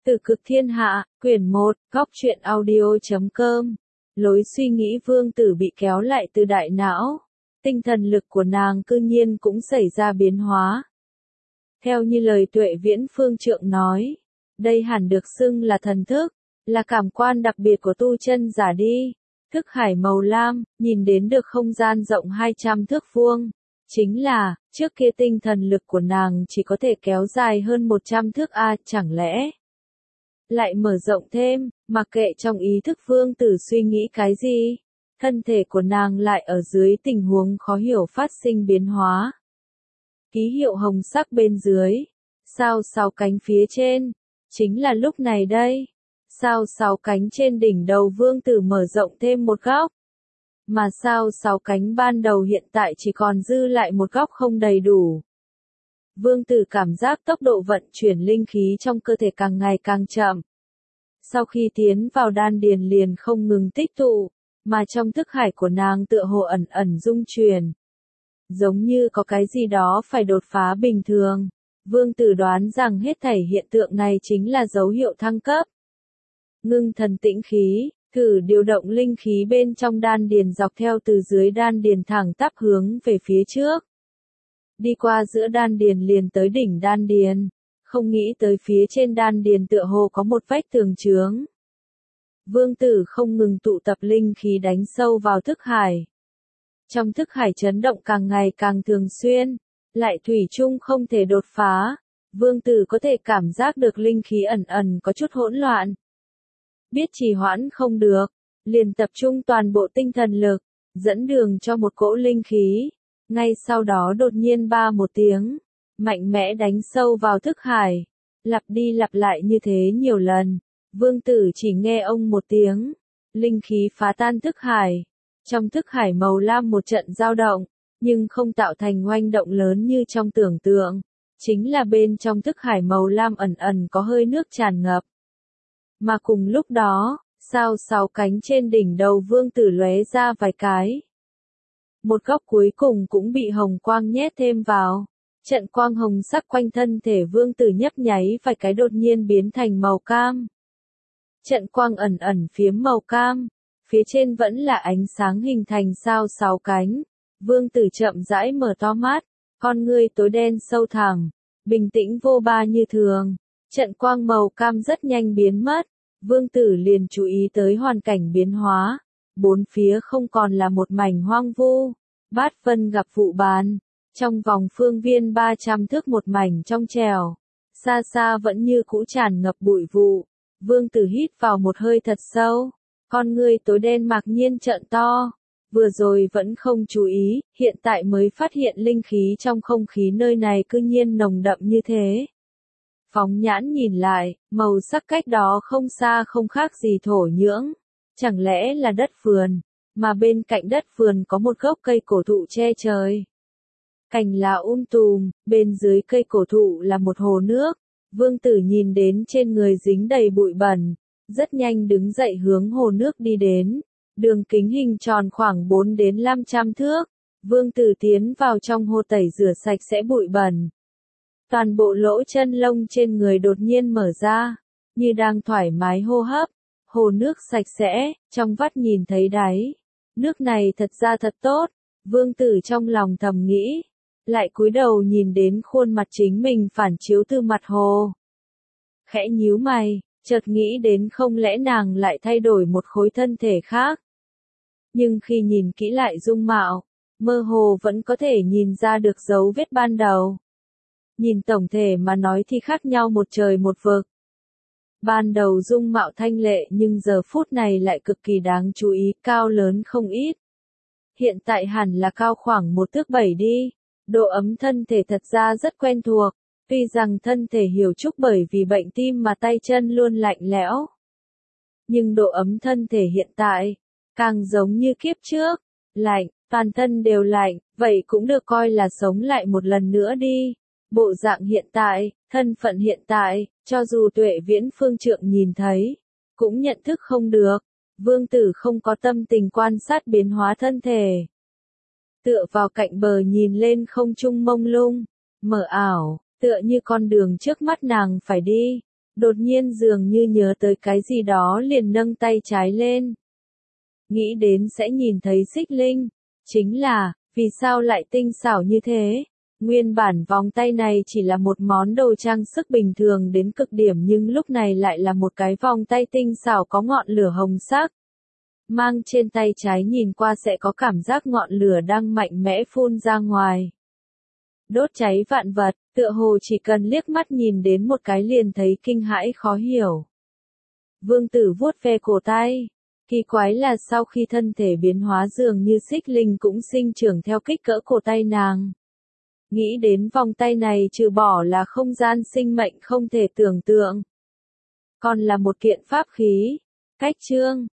Từ Cực Thiên Hạ, quyển 1, góc truyện audio.com. Lối suy nghĩ Vương Tử bị kéo lại từ đại não. Tinh thần lực của nàng cư nhiên cũng xảy ra biến hóa. Theo như lời Tuệ Viễn Phương Trượng nói, đây hẳn được xưng là thần thức, là cảm quan đặc biệt của tu chân giả đi. Thức hải màu lam, nhìn đến được không gian rộng 200 thước vuông. Chính là, trước kia tinh thần lực của nàng chỉ có thể kéo dài hơn 100 thước chẳng lẽ lại mở rộng thêm, mặc kệ trong ý thức Vương Tử suy nghĩ cái gì, thân thể của nàng lại ở dưới tình huống khó hiểu phát sinh biến hóa. Ký hiệu hồng sắc bên dưới, sao 6 cánh phía trên, chính là lúc này đây. Sao 6 cánh trên đỉnh đầu Vương Tử mở rộng thêm một góc. Mà sao 6 cánh ban đầu hiện tại chỉ còn dư lại một góc không đầy đủ. Vương Tử cảm giác tốc độ vận chuyển linh khí trong cơ thể càng ngày càng chậm. Sau khi tiến vào đan điền liền không ngừng tích tụ, mà trong thức hải của nàng tựa hồ ẩn ẩn rung chuyển. Giống như có cái gì đó phải đột phá bình thường. Vương Tử đoán rằng hết thảy hiện tượng này chính là dấu hiệu thăng cấp. Ngưng thần tĩnh khí, thử điều động linh khí bên trong đan điền dọc theo từ dưới đan điền thẳng tắp hướng về phía trước. Đi qua giữa đan điền liền tới đỉnh đan điền, không nghĩ tới phía trên đan điền tựa hồ có một vách tường chướng. Vương Tử không ngừng tụ tập linh khí đánh sâu vào thức hải. Trong thức hải chấn động càng ngày càng thường xuyên, lại thủy chung không thể đột phá. Vương Tử có thể cảm giác được linh khí ẩn ẩn có chút hỗn loạn. Biết trì hoãn không được, liền tập trung toàn bộ tinh thần lực, dẫn đường cho một cỗ linh khí. Ngay sau đó đột nhiên ba một tiếng, mạnh mẽ đánh sâu vào thức hải, lặp đi lặp lại như thế nhiều lần. Vương Tử chỉ nghe ông một tiếng, linh khí phá tan thức hải. Trong thức hải màu lam một trận dao động, nhưng không tạo thành oanh động lớn như trong tưởng tượng. Chính là bên trong thức hải màu lam ẩn ẩn có hơi nước tràn ngập. Mà cùng lúc đó, sao 6 cánh trên đỉnh đầu Vương Tử lóe ra vài cái. Một góc cuối cùng cũng bị hồng quang nhét thêm vào. Trận quang hồng sắc quanh thân thể Vương Tử nhấp nháy vài cái đột nhiên biến thành màu cam. Trận quang ẩn ẩn phiếm màu cam, phía trên vẫn là ánh sáng hình thành sao 6 cánh. Vương Tử chậm rãi mở to mắt, con ngươi tối đen sâu thẳm, bình tĩnh vô ba như thường. Trận quang màu cam rất nhanh biến mất, Vương Tử liền chú ý tới hoàn cảnh biến hóa. Bốn phía không còn là một mảnh hoang vu, bát vân gặp vụ bán, trong vòng phương viên 300 thước một mảnh trong trèo, xa xa vẫn như cũ tràn ngập bụi vụ. Vương Tử hít vào một hơi thật sâu, con ngươi tối đen mặc nhiên trợn to, vừa rồi vẫn không chú ý, hiện tại mới phát hiện linh khí trong không khí nơi này cư nhiên nồng đậm như thế. Phóng nhãn nhìn lại, màu sắc cách đó không xa không khác gì thổ nhưỡng. Chẳng lẽ là đất vườn, mà bên cạnh đất vườn có một gốc cây cổ thụ che trời. Cành lá tùm, bên dưới cây cổ thụ là một hồ nước. Vương Tử nhìn đến trên người dính đầy bụi bẩn, rất nhanh đứng dậy hướng hồ nước đi đến. Đường kính hình tròn khoảng 4 đến 500 thước. Vương Tử tiến vào trong hồ tẩy rửa sạch sẽ bụi bẩn. Toàn bộ lỗ chân lông trên người đột nhiên mở ra, như đang thoải mái hô hấp. Hồ nước sạch sẽ, trong vắt nhìn thấy đáy. Nước này thật ra thật tốt, Vương Tử trong lòng thầm nghĩ. Lại cúi đầu nhìn đến khuôn mặt chính mình phản chiếu từ mặt hồ. Khẽ nhíu mày, chợt nghĩ đến không lẽ nàng lại thay đổi một khối thân thể khác. Nhưng khi nhìn kỹ lại dung mạo, mơ hồ vẫn có thể nhìn ra được dấu vết ban đầu. Nhìn tổng thể mà nói thì khác nhau một trời một vực. Ban đầu dung mạo thanh lệ nhưng giờ phút này lại cực kỳ đáng chú ý, cao lớn không ít. Hiện tại hẳn là cao khoảng 1 thước 7 đi. Độ ấm thân thể thật ra rất quen thuộc, tuy rằng thân thể hiểu chúc bởi vì bệnh tim mà tay chân luôn lạnh lẽo. Nhưng độ ấm thân thể hiện tại, càng giống như kiếp trước, lạnh, toàn thân đều lạnh, vậy cũng được coi là sống lại một lần nữa đi. Bộ dạng hiện tại, thân phận hiện tại, cho dù Tuệ Viễn Phương Trượng nhìn thấy, cũng nhận thức không được. Vương Tử không có tâm tình quan sát biến hóa thân thể. Tựa vào cạnh bờ nhìn lên không trung mông lung, mờ ảo, tựa như con đường trước mắt nàng phải đi. Đột nhiên dường như nhớ tới cái gì đó liền nâng tay trái lên. Nghĩ đến sẽ nhìn thấy xích linh. Chính là, vì sao lại tinh xảo như thế? Nguyên bản vòng tay này chỉ là một món đồ trang sức bình thường đến cực điểm nhưng lúc này lại là một cái vòng tay tinh xảo có ngọn lửa hồng sắc. Mang trên tay trái nhìn qua sẽ có cảm giác ngọn lửa đang mạnh mẽ phun ra ngoài. Đốt cháy vạn vật, tựa hồ chỉ cần liếc mắt nhìn đến một cái liền thấy kinh hãi khó hiểu. Vương tử vuốt ve cổ tay. Kỳ quái là sau khi thân thể biến hóa dường như xích linh cũng sinh trưởng theo kích cỡ cổ tay nàng. Nghĩ đến vòng tay này trừ bỏ là không gian sinh mệnh không thể tưởng tượng. Còn là một kiện pháp khí. Cách chương